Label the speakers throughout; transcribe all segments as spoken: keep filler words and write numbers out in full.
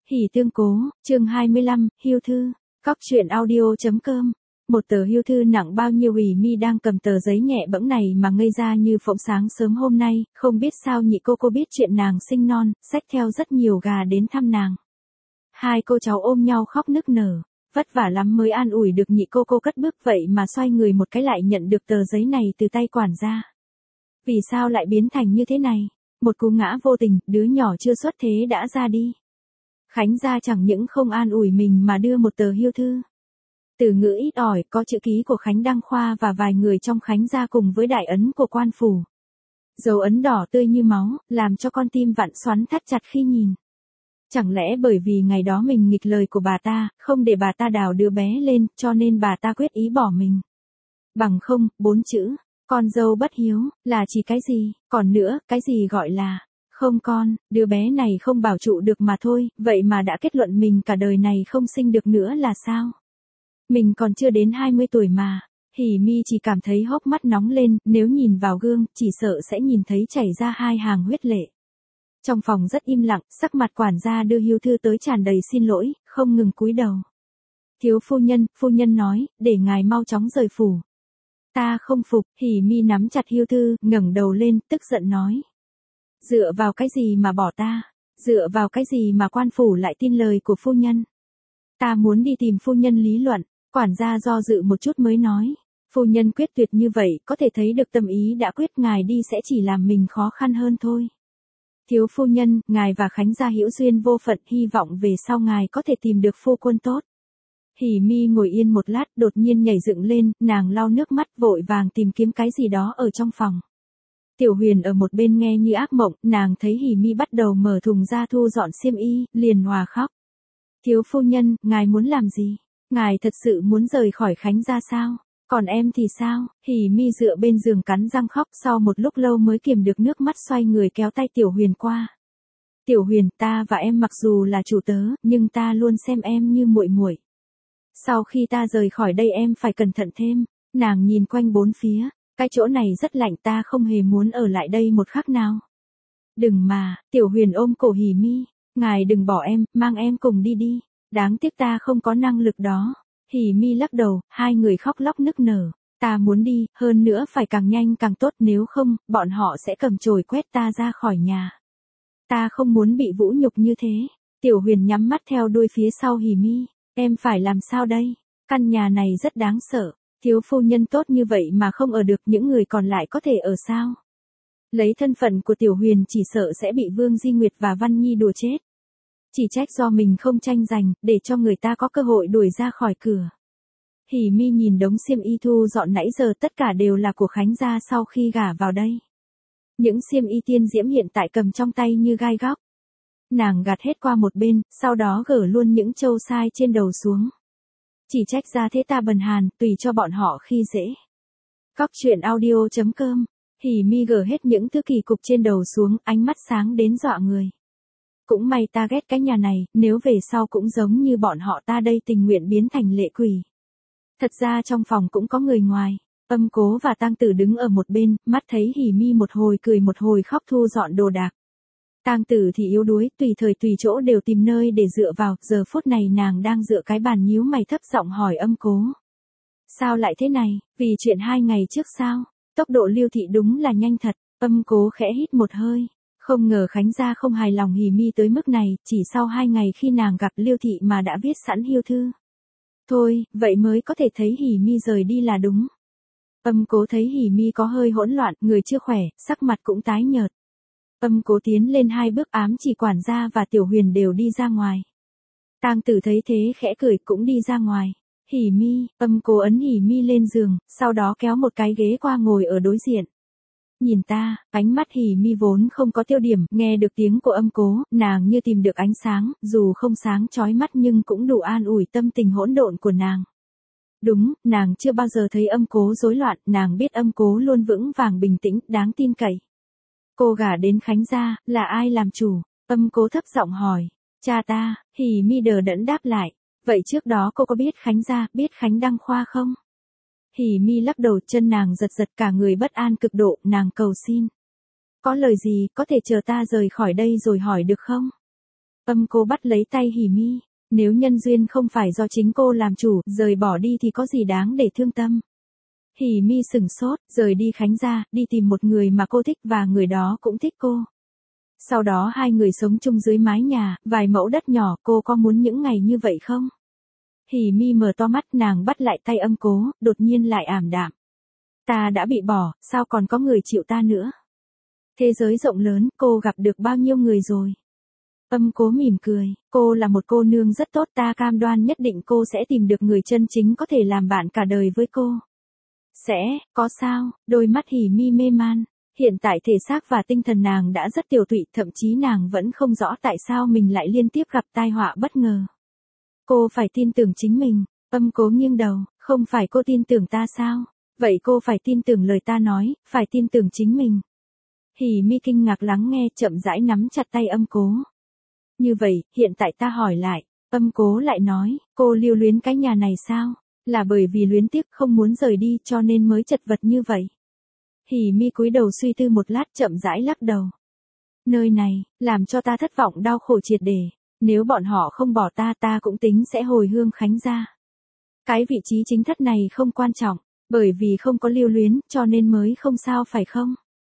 Speaker 1: Hỉ tương cố, chương hai mươi lăm, hưu thư, cóc truyện audio.com. Một tờ hưu thư nặng bao nhiêu? Hỉ Mi đang cầm tờ giấy nhẹ bẫng này mà ngây ra như phỗng. Sáng sớm hôm nay, không biết sao nhị cô cô biết chuyện nàng sinh non, xách theo rất nhiều gà đến thăm nàng. Hai cô cháu ôm nhau khóc nức nở, vất vả lắm mới an ủi được nhị cô cô cất bước, vậy mà xoay người một cái lại nhận được tờ giấy này từ tay quản gia. Vì sao lại biến thành như thế này? Một cú ngã vô tình, đứa nhỏ chưa xuất thế đã ra đi. Khánh gia chẳng những không an ủi mình mà đưa một tờ hưu thư. Từ ngữ ít ỏi, có chữ ký của Khánh Đăng Khoa và vài người trong Khánh gia cùng với đại ấn của quan phủ. Dấu ấn đỏ tươi như máu, làm cho con tim vặn xoắn thắt chặt khi nhìn. Chẳng lẽ bởi vì ngày đó mình nghịch lời của bà ta, không để bà ta đào đứa bé lên, cho nên bà ta quyết ý bỏ mình? Bằng không, bốn chữ, con dâu bất hiếu, là chỉ cái gì? Còn nữa, cái gì gọi là không con, đứa bé này không bảo trụ được mà thôi, vậy mà đã kết luận mình cả đời này không sinh được nữa là sao? Mình còn chưa đến hai mươi tuổi mà. Hỉ Mi chỉ cảm thấy hốc mắt nóng lên, nếu nhìn vào gương, chỉ sợ sẽ nhìn thấy chảy ra hai hàng huyết lệ. Trong phòng rất im lặng, sắc mặt quản gia đưa hưu thư tới tràn đầy xin lỗi, không ngừng cúi đầu. Thiếu phu nhân, phu nhân nói, để ngài mau chóng rời phủ. Ta không phục. Hỉ Mi nắm chặt hưu thư, ngẩng đầu lên, tức giận nói. Dựa vào cái gì mà bỏ ta? Dựa vào cái gì mà quan phủ lại tin lời của phu nhân? Ta muốn đi tìm phu nhân lý luận. Quản gia do dự một chút mới nói. Phu nhân quyết tuyệt như vậy, có thể thấy được tâm ý đã quyết, ngài đi sẽ chỉ làm mình khó khăn hơn thôi. Thiếu phu nhân, ngài và Khánh gia hữu duyên vô phận, hy vọng về sau ngài có thể tìm được phu quân tốt. Hỉ Mi ngồi yên một lát, đột nhiên nhảy dựng lên, nàng lau nước mắt vội vàng tìm kiếm cái gì đó ở trong phòng. Tiểu Huyền ở một bên nghe như ác mộng, nàng thấy Hỉ Mi bắt đầu mở thùng ra thu dọn xiêm y, liền hòa khóc. Thiếu phu nhân, ngài muốn làm gì? Ngài thật sự muốn rời khỏi Khánh gia sao? Còn em thì sao? Hỉ Mi dựa bên giường cắn răng khóc, sau một lúc lâu mới kiềm được nước mắt, xoay người kéo tay Tiểu Huyền qua. Tiểu Huyền, ta và em mặc dù là chủ tớ, nhưng ta luôn xem em như muội muội. Sau khi ta rời khỏi đây em phải cẩn thận thêm. Nàng nhìn quanh bốn phía, cái chỗ này rất lạnh, ta không hề muốn ở lại đây một khắc nào. Đừng mà. Tiểu Huyền ôm cổ Hỉ Mi, ngài đừng bỏ em, mang em cùng đi đi. Đáng tiếc ta không có năng lực đó. Hỉ Mi lắc đầu, hai người khóc lóc nức nở. Ta muốn đi, hơn nữa phải càng nhanh càng tốt, nếu không, bọn họ sẽ cầm chổi quét ta ra khỏi nhà. Ta không muốn bị vũ nhục như thế. Tiểu Huyền nhắm mắt theo đuôi phía sau Hỉ Mi. Em phải làm sao đây? Căn nhà này rất đáng sợ. Thiếu phu nhân tốt như vậy mà không ở được, những người còn lại có thể ở sao? Lấy thân phận của Tiểu Huyền chỉ sợ sẽ bị Vương Di Nguyệt và Văn Nhi đùa chết. Chỉ trách do mình không tranh giành, để cho người ta có cơ hội đuổi ra khỏi cửa. Hỉ Mi nhìn đống xiêm y thu dọn nãy giờ, tất cả đều là của Khánh gia sau khi gả vào đây. Những xiêm y tiên diễm hiện tại cầm trong tay như gai góc. Nàng gạt hết qua một bên, sau đó gỡ luôn những châu sai trên đầu xuống. Chỉ trách ra thế ta bần hàn, tùy cho bọn họ khi dễ. Cóc truyện audio.com. Hỉ Mi gỡ hết những thứ kỳ cục trên đầu xuống, ánh mắt sáng đến dọa người. Cũng may ta ghét cái nhà này, nếu về sau cũng giống như bọn họ, ta đây tình nguyện biến thành lệ quỷ. Thật ra trong phòng cũng có người ngoài. Âm Cố và Tang Tử đứng ở một bên, mắt thấy Hỉ Mi một hồi cười một hồi khóc thu dọn đồ đạc. Tang Tử thì yếu đuối, tùy thời tùy chỗ đều tìm nơi để dựa vào, giờ phút này nàng đang dựa cái bàn nhíu mày thấp giọng hỏi Âm Cố. Sao lại thế này, vì chuyện hai ngày trước sao? Tốc độ Liêu thị đúng là nhanh thật. Âm Cố khẽ hít một hơi. Không ngờ Khánh gia không hài lòng Hỉ Mi tới mức này, chỉ sau hai ngày khi nàng gặp Liêu thị mà đã viết sẵn hưu thư. Thôi, vậy mới có thể thấy Hỉ Mi rời đi là đúng. Âm Cố thấy Hỉ Mi có hơi hỗn loạn, người chưa khỏe, sắc mặt cũng tái nhợt. Âm Cố tiến lên hai bước, ám chỉ quản gia và Tiểu Huyền đều đi ra ngoài. Tang Tử thấy thế khẽ cười cũng đi ra ngoài. Hỉ Mi, Âm Cố ấn Hỉ Mi lên giường, sau đó kéo một cái ghế qua ngồi ở đối diện. Nhìn ta. Ánh mắt Hỉ Mi vốn không có tiêu điểm, nghe được tiếng của Âm Cố, nàng như tìm được ánh sáng, dù không sáng chói mắt nhưng cũng đủ an ủi tâm tình hỗn độn của nàng. Đúng, nàng chưa bao giờ thấy Âm Cố rối loạn, nàng biết Âm Cố luôn vững vàng bình tĩnh, đáng tin cậy. Cô gả đến Khánh gia, là ai làm chủ? Âm Cố thấp giọng hỏi. Cha ta. Hỉ Mi đờ đẫn đáp lại. Vậy trước đó cô có biết Khánh gia, biết Khánh Đăng Khoa không? Hỉ Mi lắc đầu, chân nàng giật giật, cả người bất an cực độ, nàng cầu xin. Có lời gì, có thể chờ ta rời khỏi đây rồi hỏi được không? Âm Cố bắt lấy tay Hỉ Mi. Nếu nhân duyên không phải do chính cô làm chủ, rời bỏ đi thì có gì đáng để thương tâm. Hỉ Mi sừng sốt, rời đi Khánh gia, đi tìm một người mà cô thích và người đó cũng thích cô. Sau đó hai người sống chung dưới mái nhà, vài mẫu đất nhỏ, cô có muốn những ngày như vậy không? Hỉ Mi mở to mắt, nàng bắt lại tay Âm Cố, đột nhiên lại ảm đạm. Ta đã bị bỏ, sao còn có người chịu ta nữa? Thế giới rộng lớn, cô gặp được bao nhiêu người rồi? Âm Cố mỉm cười, cô là một cô nương rất tốt, ta cam đoan nhất định cô sẽ tìm được người chân chính có thể làm bạn cả đời với cô. Sẽ, có sao? Đôi mắt Hỉ Mi mê man. Hiện tại thể xác và tinh thần nàng đã rất tiều tụy, thậm chí nàng vẫn không rõ tại sao mình lại liên tiếp gặp tai họa bất ngờ. Cô phải tin tưởng chính mình. Âm Cố nghiêng đầu, không phải cô tin tưởng ta sao? Vậy cô phải tin tưởng lời ta nói, phải tin tưởng chính mình. Hỉ Mi kinh ngạc lắng nghe, chậm rãi nắm chặt tay Âm Cố. Như vậy, hiện tại ta hỏi lại, Âm Cố lại nói, cô lưu luyến cái nhà này sao? Là bởi vì luyến tiếc không muốn rời đi cho nên mới chật vật như vậy. Hỉ Mi cúi đầu suy tư một lát, chậm rãi lắc đầu. Nơi này, làm cho ta thất vọng đau khổ triệt để. Nếu bọn họ không bỏ ta, ta cũng tính sẽ hồi hương Khánh gia. Cái vị trí chính thất này không quan trọng, bởi vì không có lưu luyến, cho nên mới không sao phải không?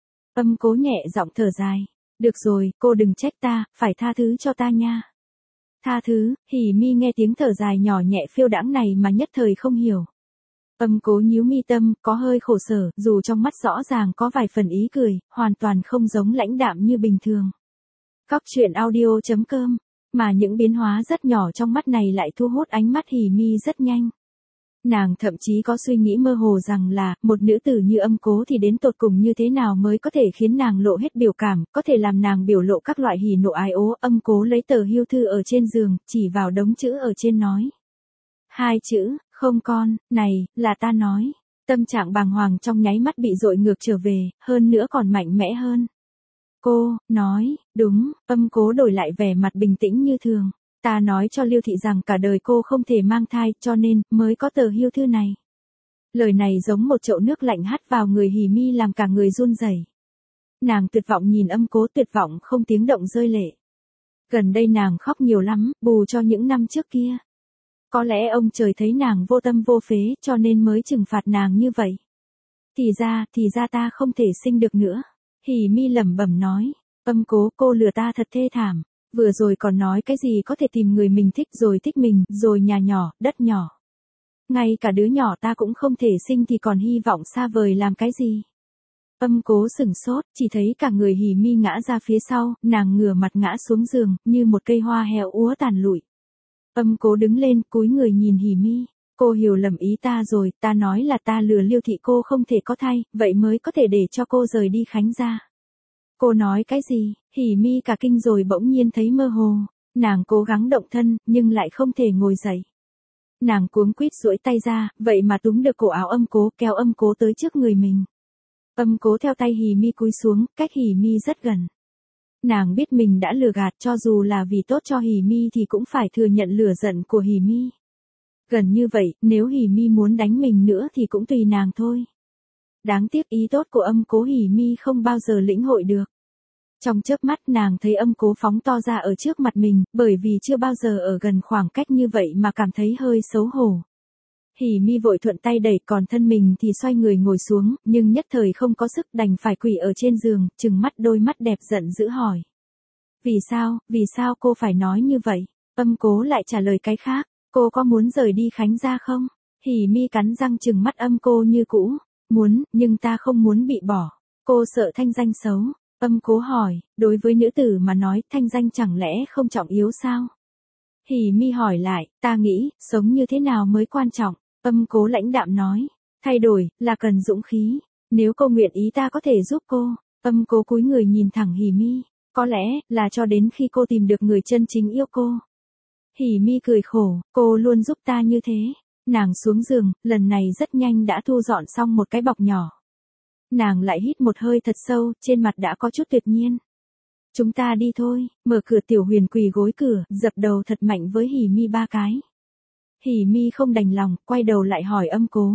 Speaker 1: Âm Cố nhẹ giọng thở dài. Được rồi, cô đừng trách ta, phải tha thứ cho ta nha. Tha thứ, Hỉ Mi nghe tiếng thở dài nhỏ nhẹ phiêu đãng này mà nhất thời không hiểu. Âm Cố nhíu mi tâm, có hơi khổ sở, dù trong mắt rõ ràng có vài phần ý cười, hoàn toàn không giống lãnh đạm như bình thường. Cóc truyện audio chấm com, mà những biến hóa rất nhỏ trong mắt này lại thu hút ánh mắt Hỉ Mi rất nhanh. Nàng thậm chí có suy nghĩ mơ hồ rằng là, một nữ tử như Âm Cố thì đến tột cùng như thế nào mới có thể khiến nàng lộ hết biểu cảm, có thể làm nàng biểu lộ các loại hỉ nộ ái ố. Âm Cố lấy tờ hưu thư ở trên giường, chỉ vào đống chữ ở trên nói. Hai chữ, không con, này, là ta nói. Tâm trạng bàng hoàng trong nháy mắt bị dội ngược trở về, hơn nữa còn mạnh mẽ hơn. Cô, nói, đúng, Âm Cố đổi lại vẻ mặt bình tĩnh như thường. Ta nói cho Lưu Thị rằng cả đời cô không thể mang thai, cho nên, mới có tờ hưu thư này. Lời này giống một chậu nước lạnh hắt vào người Hỉ Mi làm cả người run rẩy. Nàng tuyệt vọng nhìn Âm Cố, tuyệt vọng không tiếng động rơi lệ. Gần đây nàng khóc nhiều lắm, bù cho những năm trước kia. Có lẽ ông trời thấy nàng vô tâm vô phế, cho nên mới trừng phạt nàng như vậy. Thì ra, thì ra ta không thể sinh được nữa. Hỉ Mi lẩm bẩm nói. Âm Cố, cô lừa ta thật thê thảm. Vừa rồi còn nói cái gì có thể tìm người mình thích rồi thích mình, rồi nhà nhỏ, đất nhỏ. Ngay cả đứa nhỏ ta cũng không thể sinh thì còn hy vọng xa vời làm cái gì. Âm Cố sửng sốt, chỉ thấy cả người Hỉ Mi ngã ra phía sau, nàng ngửa mặt ngã xuống giường, như một cây hoa héo úa tàn lụi. Âm Cố đứng lên, cúi người nhìn Hỉ Mi. Cô hiểu lầm ý ta rồi, ta nói là ta lừa Lưu Thị cô không thể có thai, vậy mới có thể để cho cô rời đi Khánh gia. Cô nói cái gì? Hỉ Mi cả kinh rồi bỗng nhiên thấy mơ hồ. Nàng cố gắng động thân, nhưng lại không thể ngồi dậy. Nàng cuống quýt duỗi tay ra, vậy mà túm được cổ áo Âm Cố, kéo Âm Cố tới trước người mình. Âm Cố theo tay Hỉ Mi cúi xuống, cách Hỉ Mi rất gần. Nàng biết mình đã lừa gạt, cho dù là vì tốt cho Hỉ Mi thì cũng phải thừa nhận lửa giận của Hỉ Mi. Gần như vậy, nếu Hỉ Mi muốn đánh mình nữa thì cũng tùy nàng thôi. Đáng tiếc ý tốt của Âm Cố Hỉ Mi không bao giờ lĩnh hội được. Trong chớp mắt nàng thấy Âm Cố phóng to ra ở trước mặt mình, bởi vì chưa bao giờ ở gần khoảng cách như vậy mà cảm thấy hơi xấu hổ. Hỉ Mi vội thuận tay đẩy, còn thân mình thì xoay người ngồi xuống, nhưng nhất thời không có sức, đành phải quỳ ở trên giường, trừng mắt đôi mắt đẹp giận dữ hỏi. Vì sao, vì sao cô phải nói như vậy? Âm Cố lại trả lời cái khác, cô có muốn rời đi Khánh gia không? Hỉ Mi cắn răng trừng mắt Âm Cố như cũ. Muốn, nhưng ta không muốn bị bỏ. Cô sợ thanh danh xấu. Âm Cố hỏi, đối với nữ tử mà nói thanh danh chẳng lẽ không trọng yếu sao? Hỉ Mi hỏi lại, ta nghĩ, sống như thế nào mới quan trọng? Âm Cố lãnh đạm nói, thay đổi, là cần dũng khí. Nếu cô nguyện ý ta có thể giúp cô. Âm Cố cúi người nhìn thẳng Hỉ Mi, có lẽ, là cho đến khi cô tìm được người chân chính yêu cô. Hỉ Mi cười khổ, cô luôn giúp ta như thế. Nàng xuống giường, lần này rất nhanh đã thu dọn xong một cái bọc nhỏ. Nàng lại hít một hơi thật sâu, trên mặt đã có chút tuyệt nhiên. Chúng ta đi thôi, mở cửa. Tiểu Huyền quỳ gối cửa, dập đầu thật mạnh với Hỉ Mi ba cái. Hỉ Mi không đành lòng, quay đầu lại hỏi Âm Cố.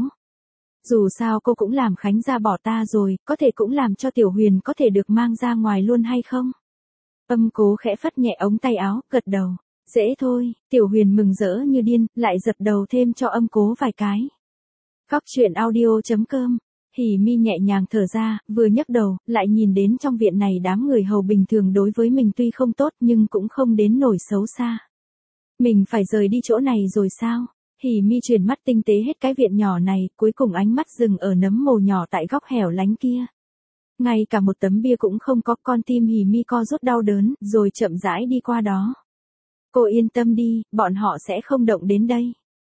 Speaker 1: Dù sao cô cũng làm Khánh gia bỏ ta rồi, có thể cũng làm cho Tiểu Huyền có thể được mang ra ngoài luôn hay không? Âm Cố khẽ phất nhẹ ống tay áo, gật đầu. Dễ thôi, Tiểu Huyền mừng rỡ như điên, lại dập đầu thêm cho Âm Cố vài cái. Góc truyện audio.com. Hỉ Mi nhẹ nhàng thở ra, vừa nhấc đầu, lại nhìn đến trong viện này đám người hầu bình thường đối với mình tuy không tốt nhưng cũng không đến nổi xấu xa. Mình phải rời đi chỗ này rồi sao? Hỉ Mi chuyển mắt tinh tế hết cái viện nhỏ này, cuối cùng ánh mắt dừng ở nấm mồ nhỏ tại góc hẻo lánh kia. Ngay cả một tấm bia cũng không có, con tim Hỉ Mi co rút đau đớn, rồi chậm rãi đi qua đó. Cô yên tâm đi, bọn họ sẽ không động đến đây.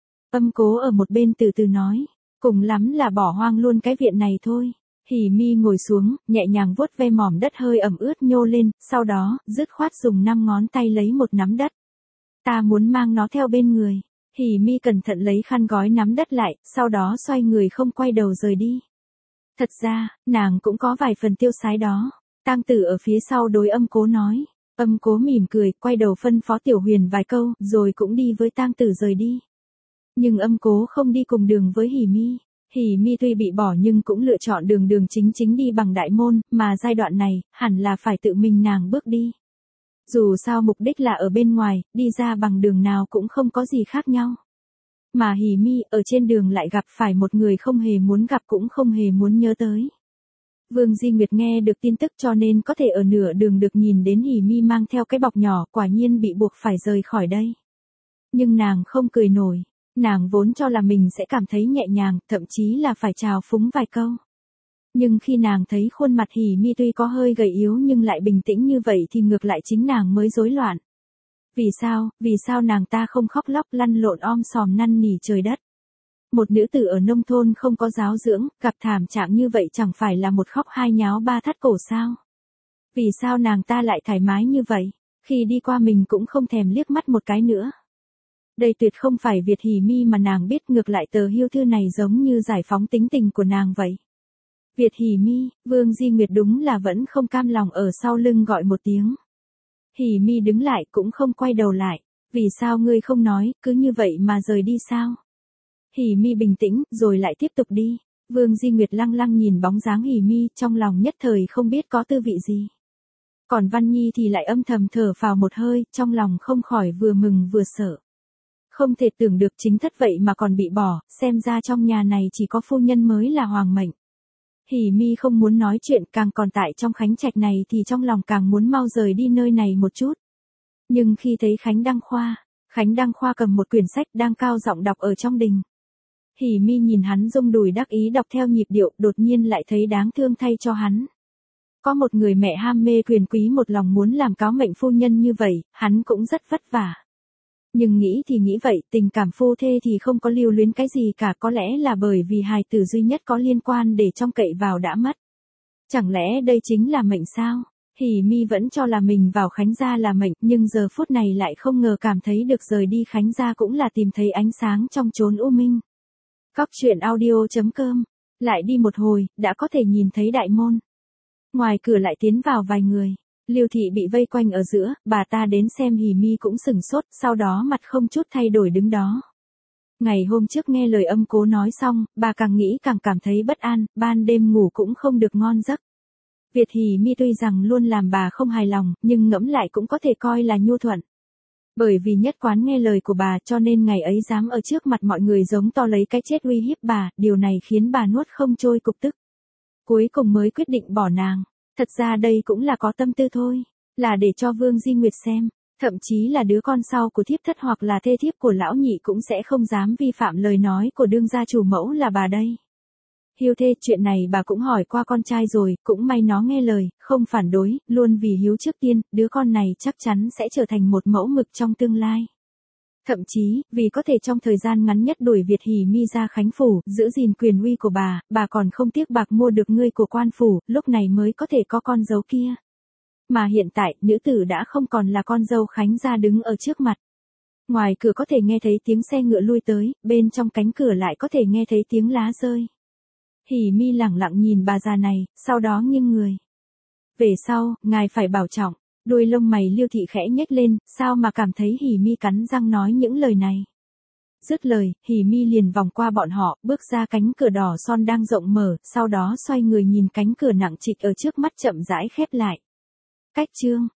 Speaker 1: Âm Cố ở một bên từ từ nói, cùng lắm là bỏ hoang luôn cái viện này thôi. Hỉ Mi ngồi xuống, nhẹ nhàng vuốt ve mỏm đất hơi ẩm ướt nhô lên, sau đó, dứt khoát dùng năm ngón tay lấy một nắm đất. Ta muốn mang nó theo bên người. Hỉ Mi cẩn thận lấy khăn gói nắm đất lại, sau đó xoay người không quay đầu rời đi. Thật ra, nàng cũng có vài phần tiêu sái đó. Tang Tử ở phía sau đối Âm Cố nói. Âm Cố mỉm cười, quay đầu phân phó Tiểu Huyền vài câu, rồi cũng đi với Tang Tử rời đi. Nhưng Âm Cố không đi cùng đường với Hỉ Mi. Hỉ Mi tuy bị bỏ nhưng cũng lựa chọn đường đường chính chính đi bằng đại môn, mà giai đoạn này, hẳn là phải tự mình nàng bước đi. Dù sao mục đích là ở bên ngoài, đi ra bằng đường nào cũng không có gì khác nhau. Mà Hỉ Mi ở trên đường lại gặp phải một người không hề muốn gặp cũng không hề muốn nhớ tới. Vương Di Nguyệt nghe được tin tức cho nên có thể ở nửa đường được nhìn đến Hỉ Mi mang theo cái bọc nhỏ, quả nhiên bị buộc phải rời khỏi đây. Nhưng nàng không cười nổi, nàng vốn cho là mình sẽ cảm thấy nhẹ nhàng, thậm chí là phải chào phúng vài câu. Nhưng khi nàng thấy khuôn mặt Hỉ Mi tuy có hơi gầy yếu nhưng lại bình tĩnh như vậy thì ngược lại chính nàng mới rối loạn. Vì sao, vì sao nàng ta không khóc lóc lăn lộn om sòm năn nỉ trời đất? Một nữ tử ở nông thôn không có giáo dưỡng, gặp thảm trạng như vậy chẳng phải là một khóc hai nháo ba thắt cổ sao? Vì sao nàng ta lại thoải mái như vậy, khi đi qua mình cũng không thèm liếc mắt một cái nữa? Đây tuyệt không phải Việt Hỉ Mi mà nàng biết, ngược lại tờ hưu thư này giống như giải phóng tính tình của nàng vậy. Việt Hỉ Mi, Vương Di Nguyệt đúng là vẫn không cam lòng ở sau lưng gọi một tiếng. Hỉ Mi đứng lại cũng không quay đầu lại. Vì sao ngươi không nói, cứ như vậy mà rời đi sao? Hỉ Mi bình tĩnh, rồi lại tiếp tục đi. Vương Di Nguyệt lăng lăng nhìn bóng dáng Hỉ Mi, trong lòng nhất thời không biết có tư vị gì. Còn Văn Nhi thì lại âm thầm thở phào một hơi, trong lòng không khỏi vừa mừng vừa sợ. Không thể tưởng được chính thất vậy mà còn bị bỏ, xem ra trong nhà này chỉ có phu nhân mới là hoàng mệnh. Hỉ Mi không muốn nói chuyện, càng còn tại trong Khánh Trạch này thì trong lòng càng muốn mau rời đi nơi này một chút. Nhưng khi thấy Khánh Đăng Khoa, Khánh Đăng Khoa cầm một quyển sách đang cao giọng đọc ở trong đình. Hỉ Mi nhìn hắn rung đùi đắc ý đọc theo nhịp điệu, đột nhiên lại thấy đáng thương thay cho hắn. Có một người mẹ ham mê quyền quý một lòng muốn làm cáo mệnh phu nhân như vậy, hắn cũng rất vất vả. Nhưng nghĩ thì nghĩ vậy, tình cảm phu thê thì không có lưu luyến cái gì cả, có lẽ là bởi vì hài tử duy nhất có liên quan để trông cậy vào đã mất. Chẳng lẽ đây chính là mệnh sao? Hỉ Mi vẫn cho là mình vào Khánh gia là mệnh, nhưng giờ phút này lại không ngờ cảm thấy được rời đi Khánh gia cũng là tìm thấy ánh sáng trong chốn u minh. Góc truyện audio.com. Lại đi một hồi, đã có thể nhìn thấy đại môn. Ngoài cửa lại tiến vào vài người. Lưu Thị bị vây quanh ở giữa, bà ta đến xem Hỉ Mi cũng sừng sốt, sau đó mặt không chút thay đổi đứng đó. Ngày hôm trước nghe lời Âm Cố nói xong, bà càng nghĩ càng cảm thấy bất an, ban đêm ngủ cũng không được ngon giấc. Việt Hỉ Mi tuy rằng luôn làm bà không hài lòng, nhưng ngẫm lại cũng có thể coi là nhu thuận. Bởi vì nhất quán nghe lời của bà cho nên ngày ấy dám ở trước mặt mọi người giống to lấy cái chết uy hiếp bà, điều này khiến bà nuốt không trôi cục tức. Cuối cùng mới quyết định bỏ nàng. Thật ra đây cũng là có tâm tư thôi, là để cho Vương Di Nguyệt xem, thậm chí là đứa con sau của thiếp thất hoặc là thê thiếp của lão nhị cũng sẽ không dám vi phạm lời nói của đương gia chủ mẫu là bà đây. Hiếu thê, chuyện này bà cũng hỏi qua con trai rồi, cũng may nó nghe lời, không phản đối, luôn vì hiếu trước tiên, đứa con này chắc chắn sẽ trở thành một mẫu mực trong tương lai. Thậm chí, vì có thể trong thời gian ngắn nhất đuổi Việt Hỉ Mi ra Khánh phủ, giữ gìn quyền uy của bà, bà còn không tiếc bạc mua được ngươi của quan phủ, lúc này mới có thể có con dâu kia. Mà hiện tại, nữ tử đã không còn là con dâu Khánh gia đứng ở trước mặt. Ngoài cửa có thể nghe thấy tiếng xe ngựa lui tới, bên trong cánh cửa lại có thể nghe thấy tiếng lá rơi. Hỉ Mi lẳng lặng nhìn bà già này, sau đó nghiêng người. Về sau, ngài phải bảo trọng. Đuôi lông mày Lưu Thị khẽ nhếch lên, sao mà cảm thấy Hỉ Mi cắn răng nói những lời này. Dứt lời, Hỉ Mi liền vòng qua bọn họ, bước ra cánh cửa đỏ son đang rộng mở, sau đó xoay người nhìn cánh cửa nặng trịch ở trước mắt chậm rãi khép lại. Cách chương